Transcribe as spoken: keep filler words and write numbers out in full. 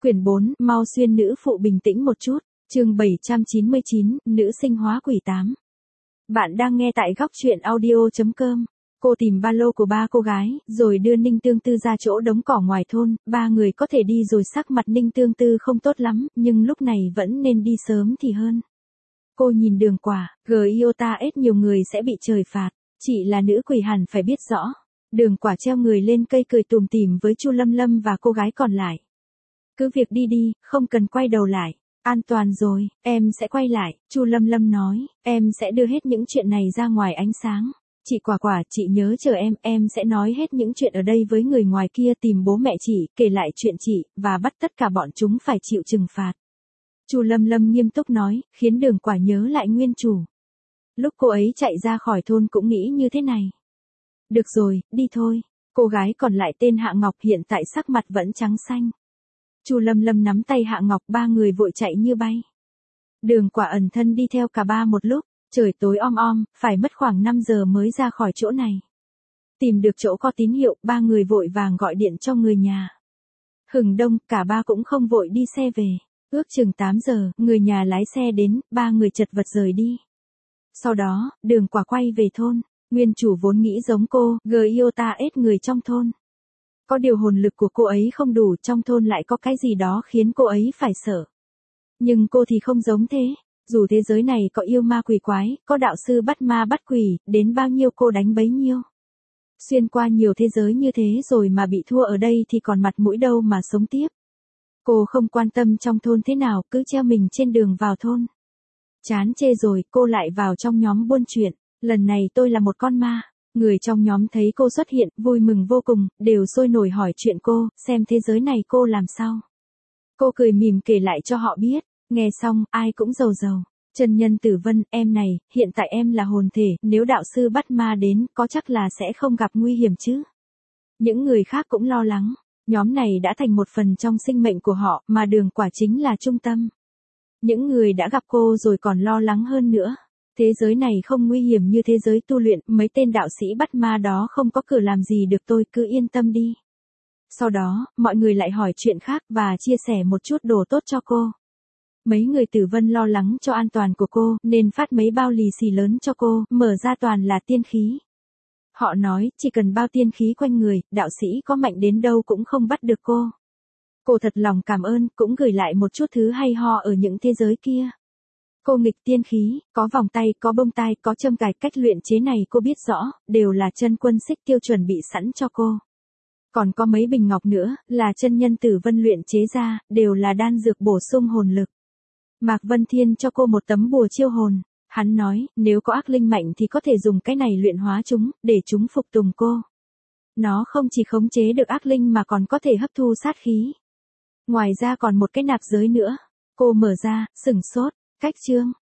Quyển bốn, mau xuyên nữ phụ bình tĩnh một chút, chương bảy trăm chín mươi chín, nữ sinh hóa quỷ tám. Bạn đang nghe tại góc truyện audio chấm com. Cô tìm ba lô của ba cô gái, rồi đưa Ninh Tương Tư ra chỗ đống cỏ ngoài thôn, ba người có thể đi rồi. Sắc mặt Ninh Tương Tư không tốt lắm, nhưng lúc này vẫn nên đi sớm thì hơn. Cô nhìn Đường Quả, Giota ết nhiều người sẽ bị trời phạt, chị là nữ quỷ hẳn phải biết rõ. Đường Quả treo người lên cây cười tủm tỉm với Chu Lâm Lâm và cô gái còn lại. Cứ việc đi đi, không cần quay đầu lại. An toàn rồi, em sẽ quay lại, Chu Lâm Lâm nói, em sẽ đưa hết những chuyện này ra ngoài ánh sáng. Chị Quả Quả, chị nhớ chờ em, em sẽ nói hết những chuyện ở đây với người ngoài kia, tìm bố mẹ chị, kể lại chuyện chị, và bắt tất cả bọn chúng phải chịu trừng phạt. Chu Lâm Lâm nghiêm túc nói, khiến Đường Quả nhớ lại nguyên chủ. Lúc cô ấy chạy ra khỏi thôn cũng nghĩ như thế này. Được rồi, đi thôi. Cô gái còn lại tên Hạ Ngọc hiện tại sắc mặt vẫn trắng xanh. Chu Lâm Lâm nắm tay Hạ Ngọc, ba người vội chạy như bay. Đường Quả ẩn thân đi theo cả ba một lúc, trời tối om om, phải mất khoảng năm giờ mới ra khỏi chỗ này. Tìm được chỗ có tín hiệu, ba người vội vàng gọi điện cho người nhà. Hừng đông, cả ba cũng không vội đi xe về. Ước chừng tám giờ, người nhà lái xe đến, ba người chật vật rời đi. Sau đó, Đường Quả quay về thôn. Nguyên chủ vốn nghĩ giống cô, Giota ết người trong thôn. Có điều hồn lực của cô ấy không đủ, trong thôn lại có cái gì đó khiến cô ấy phải sợ. Nhưng cô thì không giống thế. Dù thế giới này có yêu ma quỷ quái, có đạo sư bắt ma bắt quỷ, đến bao nhiêu cô đánh bấy nhiêu. Xuyên qua nhiều thế giới như thế rồi mà bị thua ở đây thì còn mặt mũi đâu mà sống tiếp. Cô không quan tâm trong thôn thế nào, cứ treo mình trên đường vào thôn. Chán chê rồi, cô lại vào trong nhóm buôn chuyện. Lần này tôi là một con ma. Người trong nhóm thấy cô xuất hiện, vui mừng vô cùng, đều sôi nổi hỏi chuyện cô, xem thế giới này cô làm sao. Cô cười mỉm kể lại cho họ biết, nghe xong, ai cũng rầu rầu. Chân nhân Tử Vân, em này, hiện tại em là hồn thể, nếu đạo sư bắt ma đến, có chắc là sẽ không gặp nguy hiểm chứ. Những người khác cũng lo lắng, nhóm này đã thành một phần trong sinh mệnh của họ, mà Đường Quả chính là trung tâm. Những người đã gặp cô rồi còn lo lắng hơn nữa. Thế giới này không nguy hiểm như thế giới tu luyện, mấy tên đạo sĩ bắt ma đó không có cửa làm gì được tôi, cứ yên tâm đi. Sau đó, mọi người lại hỏi chuyện khác và chia sẻ một chút đồ tốt cho cô. Mấy người Tử Vân lo lắng cho an toàn của cô, nên phát mấy bao lì xì lớn cho cô, mở ra toàn là tiên khí. Họ nói, chỉ cần bao tiên khí quanh người, đạo sĩ có mạnh đến đâu cũng không bắt được cô. Cô thật lòng cảm ơn, cũng gửi lại một chút thứ hay ho ở những thế giới kia. Cô nghịch tiên khí, có vòng tay, có bông tai, có châm cài, cách luyện chế này cô biết rõ, đều là chân quân xích tiêu chuẩn bị sẵn cho cô. Còn có mấy bình ngọc nữa, là chân nhân Tử Vân luyện chế ra, đều là đan dược bổ sung hồn lực. Mạc Vân Thiên cho cô một tấm bùa chiêu hồn. Hắn nói, nếu có ác linh mạnh thì có thể dùng cái này luyện hóa chúng, để chúng phục tùng cô. Nó không chỉ khống chế được ác linh mà còn có thể hấp thu sát khí. Ngoài ra còn một cái nạp giới nữa. Cô mở ra, sửng sốt. Cách chương,